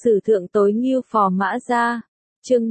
Sử thượng tối ngưu phò mã gia. Chương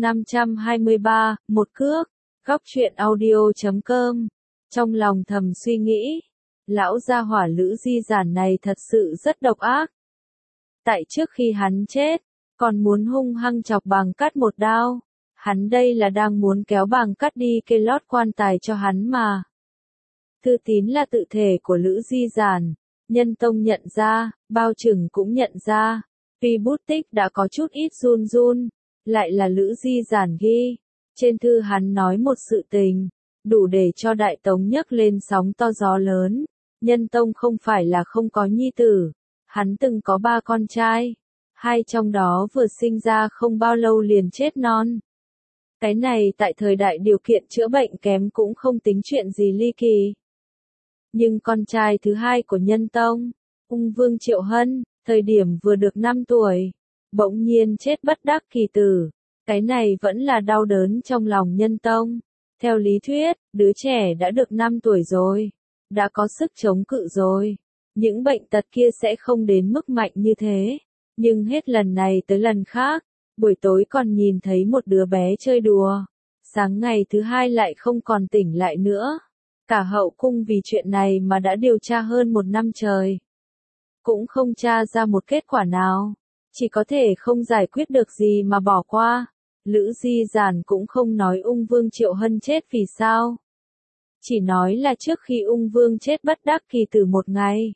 523, một cước. Góc truyện audio.com. Trong lòng thầm suy nghĩ, lão gia hỏa Lữ Di Giản này thật sự rất độc ác. Tại trước khi hắn chết, còn muốn hung hăng chọc Bàng Cát một đao. Hắn đây là đang muốn kéo Bàng Cát đi kê lót quan tài cho hắn mà. Thư tín là tự thể của Lữ Di Giản. Nhân Tông nhận ra, Bao Trừng cũng nhận ra. Tuy bút tích đã có chút ít run run, lại là Lữ Di Giản ghi. Trên thư hắn nói một sự tình, đủ để cho Đại Tống nhấc lên sóng to gió lớn. Nhân Tông không phải là không có nhi tử, hắn từng có 3 con trai, 2 trong đó vừa sinh ra không bao lâu liền chết non. Cái này tại thời đại điều kiện chữa bệnh kém cũng không tính chuyện gì ly kỳ. Nhưng con trai thứ 2 của Nhân Tông, Ung Vương Triệu Hân, thời điểm vừa được 5 tuổi, bỗng nhiên chết bất đắc kỳ tử. Cái này vẫn là đau đớn trong lòng Nhân Tông. Theo lý thuyết, đứa trẻ đã được 5 tuổi rồi, đã có sức chống cự rồi, những bệnh tật kia sẽ không đến mức mạnh như thế. Nhưng hết lần này tới lần khác, buổi tối còn nhìn thấy một đứa bé chơi đùa, sáng ngày thứ 2 lại không còn tỉnh lại nữa. Cả hậu cung vì chuyện này mà đã điều tra hơn 1 năm trời, cũng không tra ra một kết quả nào, chỉ có thể không giải quyết được gì mà bỏ qua. Lữ Di Giản cũng không nói Ung Vương Triệu Hân chết vì sao, chỉ nói là trước khi Ung Vương chết bất đắc kỳ tử một ngày,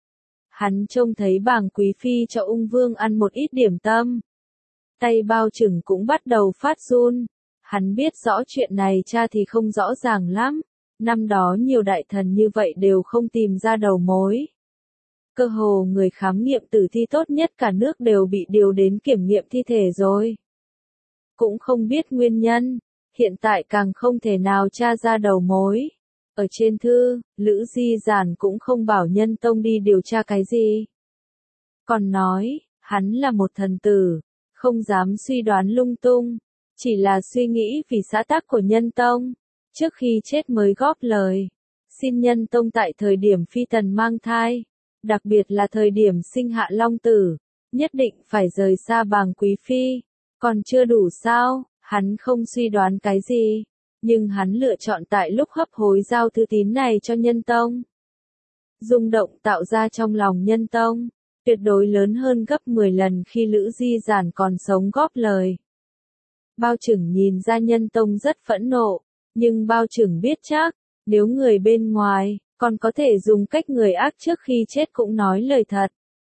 hắn trông thấy Bàng Quý Phi cho Ung Vương ăn một ít điểm tâm. Tay Bao Trừng cũng bắt đầu phát run, hắn biết rõ chuyện này cha thì không rõ ràng lắm, năm đó nhiều đại thần như vậy đều không tìm ra đầu mối. Cơ hồ người khám nghiệm tử thi tốt nhất cả nước đều bị điều đến kiểm nghiệm thi thể rồi. Cũng không biết nguyên nhân, hiện tại càng không thể nào tra ra đầu mối. Ở trên thư, Lữ Di Giản cũng không bảo Nhân Tông đi điều tra cái gì. Còn nói, hắn là một thần tử, không dám suy đoán lung tung, chỉ là suy nghĩ vì xã tắc của Nhân Tông. Trước khi chết mới góp lời, xin Nhân Tông tại thời điểm phi tần mang thai, đặc biệt là thời điểm sinh hạ long tử, nhất định phải rời xa Bàng Quý Phi. Còn chưa đủ sao, hắn không suy đoán cái gì, nhưng hắn lựa chọn tại lúc hấp hối giao thư tín này cho Nhân Tông. Rung động tạo ra trong lòng Nhân Tông, tuyệt đối lớn hơn gấp 10 lần khi Lữ Di Giản còn sống góp lời. Bao Trừng nhìn ra Nhân Tông rất phẫn nộ, nhưng Bao Trừng biết chắc, nếu người bên ngoài, còn có thể dùng cách người ác trước khi chết cũng nói lời thật.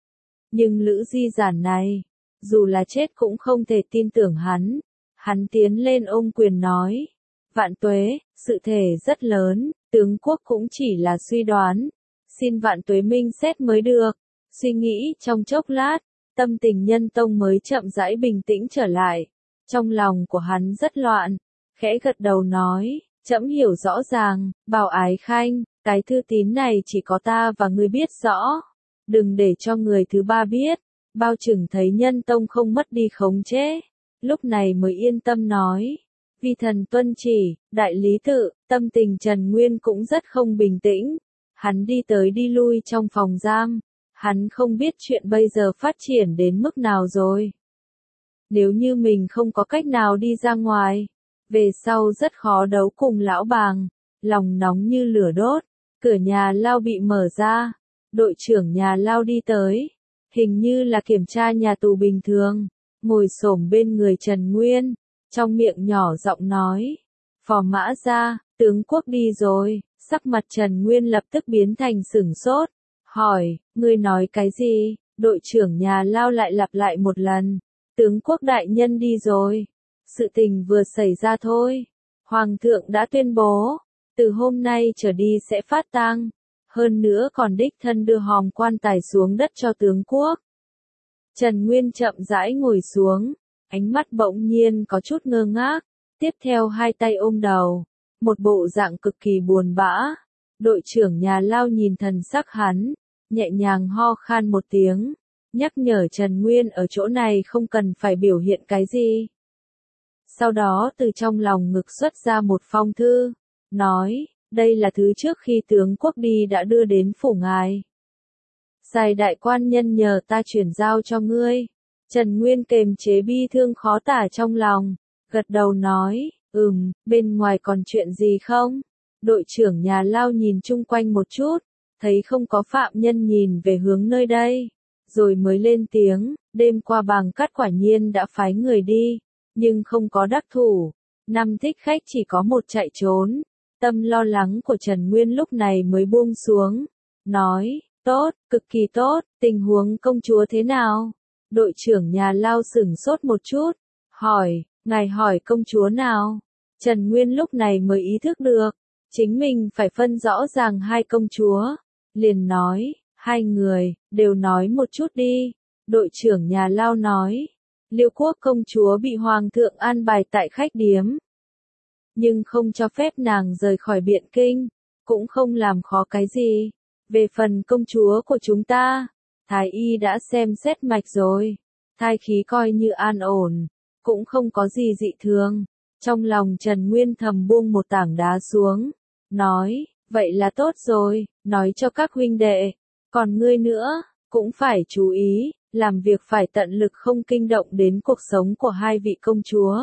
Nhưng Lữ Di Giản này, dù là chết cũng không thể tin tưởng hắn. Hắn tiến lên ôm quyền nói, Vạn Tuế, sự thể rất lớn, tướng quốc cũng chỉ là suy đoán, xin Vạn Tuế minh xét mới được. Suy nghĩ trong chốc lát, tâm tình Nhân Tông mới chậm rãi bình tĩnh trở lại. Trong lòng của hắn rất loạn, khẽ gật đầu nói, trẫm hiểu rõ ràng, Bảo Ái Khanh, cái thư tín này chỉ có ta và ngươi biết rõ, đừng để cho người thứ ba biết. Bao Trừng thấy Nhân Tông không mất đi khống chế, lúc này mới yên tâm nói, vi thần tuân chỉ. Đại lý tự, tâm tình Trần Nguyên cũng rất không bình tĩnh, hắn đi tới đi lui trong phòng giam, hắn không biết chuyện bây giờ phát triển đến mức nào rồi. Nếu như mình không có cách nào đi ra ngoài, về sau rất khó đấu cùng lão Bàng. Lòng nóng như lửa đốt, cửa nhà lao bị mở ra, đội trưởng nhà lao đi tới. Hình như là kiểm tra nhà tù bình thường, ngồi xổm bên người Trần Nguyên, trong miệng nhỏ giọng nói, phò mã gia, tướng quốc đi rồi. Sắc mặt Trần Nguyên lập tức biến thành sửng sốt, hỏi, ngươi nói cái gì? Đội trưởng nhà lao lại lặp lại một lần, tướng quốc đại nhân đi rồi. Sự tình vừa xảy ra thôi, Hoàng thượng đã tuyên bố, từ hôm nay trở đi sẽ phát tang. Hơn nữa còn đích thân đưa hòm quan tài xuống đất cho tướng quốc. Trần Nguyên chậm rãi ngồi xuống, ánh mắt bỗng nhiên có chút ngơ ngác, tiếp theo 2 tay ôm đầu, một bộ dạng cực kỳ buồn bã. Đội trưởng nhà lao nhìn thần sắc hắn, nhẹ nhàng ho khan một tiếng, nhắc nhở Trần Nguyên ở chỗ này không cần phải biểu hiện cái gì. Sau đó từ trong lòng ngực xuất ra một phong thư, nói, đây là thứ trước khi tướng quốc đi đã đưa đến phủ ngài. Sài đại quan nhân nhờ ta chuyển giao cho ngươi. Trần Nguyên kềm chế bi thương khó tả trong lòng, gật đầu nói, bên ngoài còn chuyện gì không? Đội trưởng nhà lao nhìn chung quanh một chút, thấy không có phạm nhân nhìn về hướng nơi đây, rồi mới lên tiếng, đêm qua Bàng Cát quả nhiên đã phái người đi, nhưng không có đắc thủ, 5 thích khách chỉ có một chạy trốn. Tâm lo lắng của Trần Nguyên lúc này mới buông xuống, nói, tốt, cực kỳ tốt, tình huống công chúa thế nào? Đội trưởng nhà lao sửng sốt một chút, hỏi, ngài hỏi công chúa nào? Trần Nguyên lúc này mới ý thức được, chính mình phải phân rõ ràng hai công chúa, liền nói, hai người, đều nói một chút đi. Đội trưởng nhà lao nói, Liêu Quốc công chúa bị hoàng thượng an bài tại khách điếm, nhưng không cho phép nàng rời khỏi Biện Kinh, cũng không làm khó cái gì. Về phần công chúa của chúng ta, Thái y đã xem xét mạch rồi, thai khí coi như an ổn, cũng không có gì dị thường. Trong lòng Trần Nguyên thầm buông một tảng đá xuống, nói, vậy là tốt rồi, nói cho các huynh đệ, còn ngươi nữa, cũng phải chú ý, làm việc phải tận lực không kinh động đến cuộc sống của hai vị công chúa.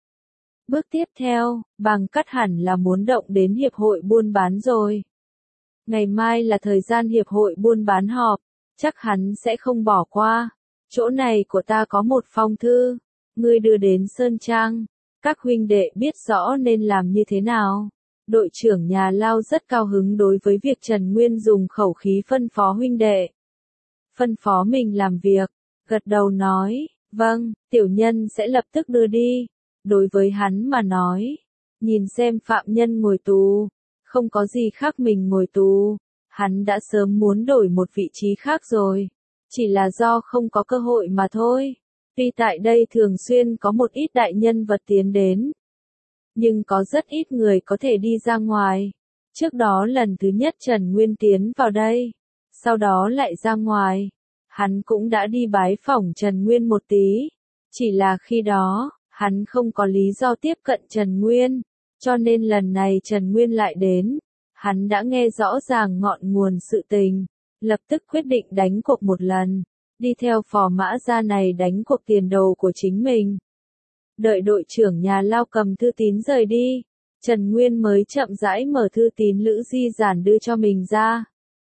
Bước tiếp theo, Bàng Cát hẳn là muốn động đến hiệp hội buôn bán rồi. Ngày mai là thời gian hiệp hội buôn bán họp, chắc hắn sẽ không bỏ qua. Chỗ này của ta có một phong thư, ngươi đưa đến Sơn Trang, các huynh đệ biết rõ nên làm như thế nào. Đội trưởng nhà lao rất cao hứng đối với việc Trần Nguyên dùng khẩu khí phân phó huynh đệ. Phân phó mình làm việc, gật đầu nói, vâng, tiểu nhân sẽ lập tức đưa đi. Đối với hắn mà nói, nhìn xem phạm nhân ngồi tù, không có gì khác mình ngồi tù, hắn đã sớm muốn đổi một vị trí khác rồi, chỉ là do không có cơ hội mà thôi. Tuy tại đây thường xuyên có một ít đại nhân vật tiến đến, nhưng có rất ít người có thể đi ra ngoài. Trước đó lần thứ nhất Trần Nguyên tiến vào đây, sau đó lại ra ngoài, hắn cũng đã đi bái phỏng Trần Nguyên một tí, chỉ là khi đó, hắn không có lý do tiếp cận Trần Nguyên, cho nên lần này Trần Nguyên lại đến, hắn đã nghe rõ ràng ngọn nguồn sự tình, lập tức quyết định đánh cuộc một lần, đi theo phò mã gia này đánh cuộc tiền đồ của chính mình. Đợi đội trưởng nhà lao cầm thư tín rời đi, Trần Nguyên mới chậm rãi mở thư tín Lữ Di Giản đưa cho mình ra.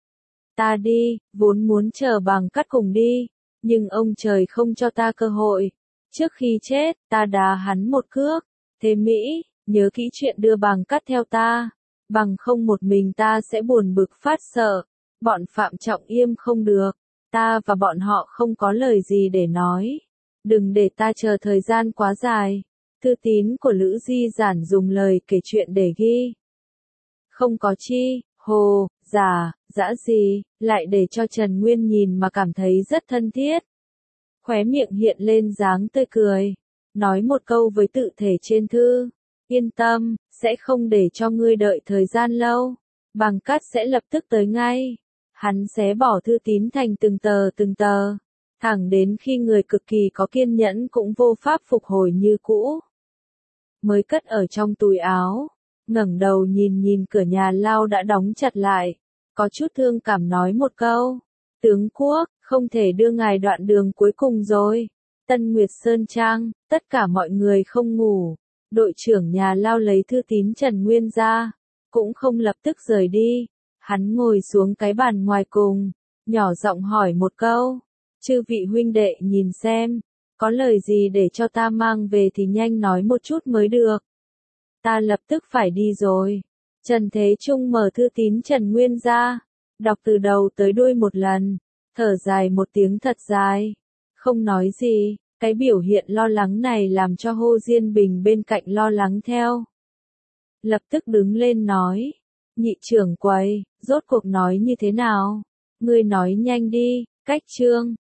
Ta đi, vốn muốn chờ Bàng Cát cùng đi, nhưng ông trời không cho ta cơ hội. Trước khi chết, ta đá hắn một cước. Thế Mỹ, nhớ kỹ chuyện đưa Bàng Cát theo ta, bằng không một mình ta sẽ buồn bực phát sợ. Bọn Phạm Trọng Yêm không được, ta và bọn họ không có lời gì để nói. Đừng để ta chờ thời gian quá dài. Thư tín của Lữ Di Giản dùng lời kể chuyện để ghi. Không có chi, hồ, dã gì, lại để cho Trần Nguyên nhìn mà cảm thấy rất thân thiết. Khóe miệng hiện lên dáng tươi cười, nói một câu với tự thể trên thư, yên tâm, sẽ không để cho ngươi đợi thời gian lâu, Bàng Cát sẽ lập tức tới ngay. Hắn xé bỏ thư tín thành từng tờ, thẳng đến khi người cực kỳ có kiên nhẫn cũng vô pháp phục hồi như cũ. Mới cất ở trong túi áo, ngẩng đầu nhìn cửa nhà lao đã đóng chặt lại, có chút thương cảm nói một câu, tướng quốc, không thể đưa ngài đoạn đường cuối cùng rồi. Tân Nguyệt Sơn Trang, tất cả mọi người không ngủ, đội trưởng nhà lao lấy thư tín Trần Nguyên ra, cũng không lập tức rời đi, hắn ngồi xuống cái bàn ngoài cùng, nhỏ giọng hỏi một câu, chư vị huynh đệ nhìn xem, có lời gì để cho ta mang về thì nhanh nói một chút mới được. Ta lập tức phải đi rồi. Trần Thế Trung mở thư tín Trần Nguyên ra, đọc từ đầu tới đuôi một lần, thở dài một tiếng thật dài, không nói gì, cái biểu hiện lo lắng này làm cho Hồ Diên Bình bên cạnh lo lắng theo. Lập tức đứng lên nói, nhị trưởng quầy, rốt cuộc nói như thế nào? Ngươi nói nhanh đi, cách chương.